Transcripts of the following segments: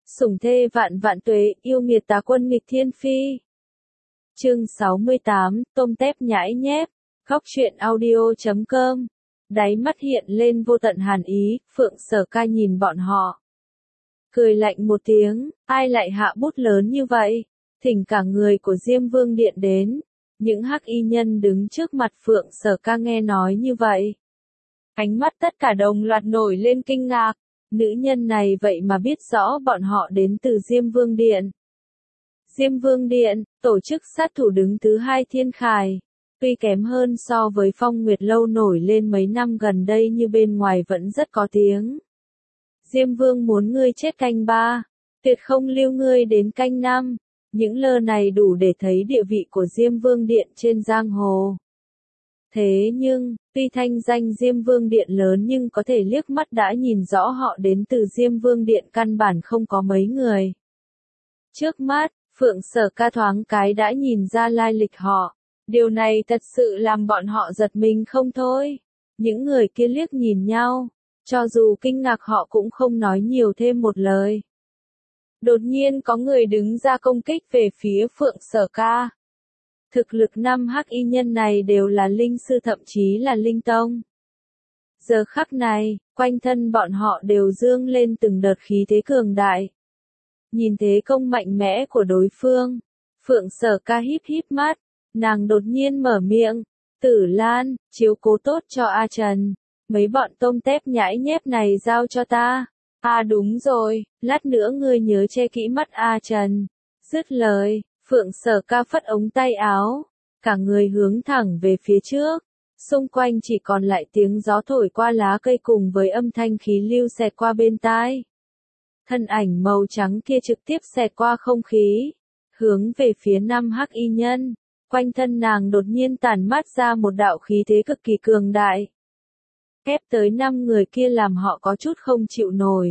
Sủng thê vạn vạn tuế, yêu nghiệt tá quân nghịch thiên phi. Chương 68, tôm tép nhãi nhép, khóc chuyện audio.com. Đáy mắt hiện lên vô tận hàn ý, Phượng Sở Ca nhìn bọn họ. Cười lạnh một tiếng, ai lại hạ bút lớn như vậy? Thỉnh cả người của Diêm Vương Điện đến. Những hắc y nhân đứng trước mặt Phượng Sở Ca nghe nói như vậy. Ánh mắt tất cả đồng loạt nổi lên kinh ngạc. Nữ nhân này vậy mà biết rõ bọn họ đến từ Diêm Vương Điện. Diêm Vương Điện, tổ chức sát thủ đứng thứ hai thiên khải. Tuy kém hơn so với Phong Nguyệt Lâu nổi lên mấy năm gần đây nhưng bên ngoài vẫn rất có tiếng. Diêm Vương muốn ngươi chết canh ba, tuyệt không lưu ngươi đến canh năm. Những lơ này đủ để thấy địa vị của Diêm Vương Điện trên giang hồ. Thế nhưng, tuy thanh danh Diêm Vương Điện lớn nhưng có thể liếc mắt đã nhìn rõ họ đến từ Diêm Vương Điện căn bản không có mấy người. Trước mắt, Phượng Sở Ca thoáng cái đã nhìn ra lai lịch họ. Điều này thật sự làm bọn họ giật mình không thôi. Những người kia liếc nhìn nhau, cho dù kinh ngạc họ cũng không nói nhiều thêm một lời. Đột nhiên có người đứng ra công kích về phía Phượng Sở Ca. Thực lực năm hắc y nhân này đều là linh sư thậm chí là linh tông. Giờ khắc này, quanh thân bọn họ đều dương lên từng đợt khí thế cường đại. Nhìn thế công mạnh mẽ của đối phương, Phượng Sở Ca híp híp mắt, nàng đột nhiên mở miệng, Tử Lan, chiếu cố tốt cho A Trần, mấy bọn tôm tép nhãi nhép này giao cho ta. À đúng rồi, lát nữa ngươi nhớ che kỹ mắt A Trần. Dứt lời, Phượng Sở Ca phất ống tay áo, cả người hướng thẳng về phía trước, xung quanh chỉ còn lại tiếng gió thổi qua lá cây cùng với âm thanh khí lưu xẹt qua bên tai. Thân ảnh màu trắng kia trực tiếp xẹt qua không khí, hướng về phía năm hắc y nhân, quanh thân nàng đột nhiên tản mát ra một đạo khí thế cực kỳ cường đại. Ép tới 5 người kia làm họ có chút không chịu nổi.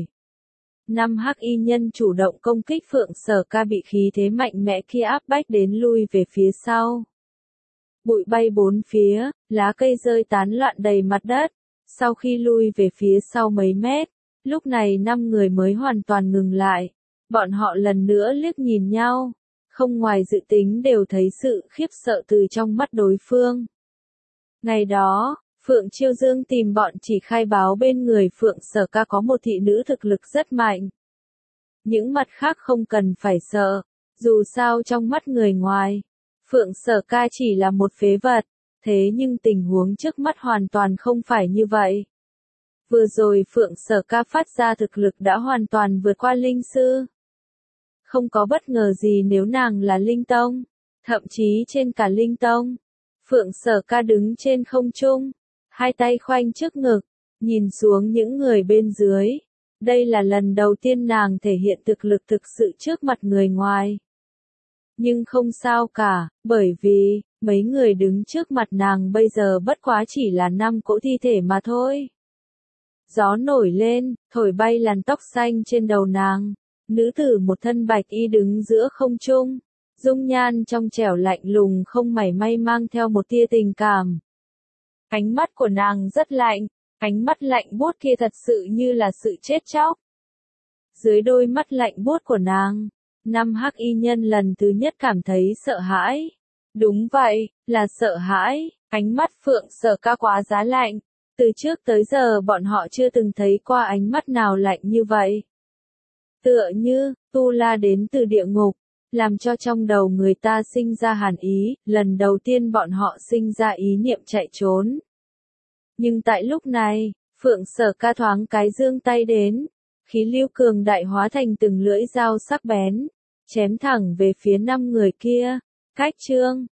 5 hắc y nhân chủ động công kích Phượng Sở Ca bị khí thế mạnh mẽ kia áp bách đến lui về phía sau. Bụi bay bốn phía, lá cây rơi tán loạn đầy mặt đất. Sau khi lui về phía sau mấy mét, lúc này 5 người mới hoàn toàn ngừng lại. Bọn họ lần nữa liếc nhìn nhau, không ngoài dự tính đều thấy sự khiếp sợ từ trong mắt đối phương. Ngày đó, Phượng Chiêu Dương tìm bọn chỉ khai báo bên người Phượng Sở Ca có một thị nữ thực lực rất mạnh. Những mặt khác không cần phải sợ, dù sao trong mắt người ngoài, Phượng Sở Ca chỉ là một phế vật, thế nhưng tình huống trước mắt hoàn toàn không phải như vậy. Vừa rồi Phượng Sở Ca phát ra thực lực đã hoàn toàn vượt qua linh sư. Không có bất ngờ gì nếu nàng là linh tông, thậm chí trên cả linh tông. Phượng Sở Ca đứng trên không trung, hai tay khoanh trước ngực, nhìn xuống những người bên dưới. Đây là lần đầu tiên nàng thể hiện thực lực thực sự trước mặt người ngoài. Nhưng không sao cả, bởi vì, mấy người đứng trước mặt nàng bây giờ bất quá chỉ là 5 cỗ thi thể mà thôi. Gió nổi lên, thổi bay làn tóc xanh trên đầu nàng. Nữ tử một thân bạch y đứng giữa không trung. Dung nhan trong trẻo lạnh lùng không mảy may mang theo một tia tình cảm. Ánh mắt của nàng rất lạnh, ánh mắt lạnh buốt kia thật sự như là sự chết chóc. Dưới đôi mắt lạnh buốt của nàng, 5 hắc y nhân lần thứ nhất cảm thấy sợ hãi. Đúng vậy, là sợ hãi, ánh mắt Phượng Sở Ca quá giá lạnh. Từ trước tới giờ bọn họ chưa từng thấy qua ánh mắt nào lạnh như vậy. Tựa như, tu la đến từ địa ngục, làm cho trong đầu người ta sinh ra hàn ý, lần đầu tiên bọn họ sinh ra ý niệm chạy trốn. Nhưng tại lúc này, Phượng Sở Ca thoáng cái giương tay đến, khí lưu cường đại hóa thành từng lưỡi dao sắc bén, chém thẳng về phía 5 người kia. Cách chương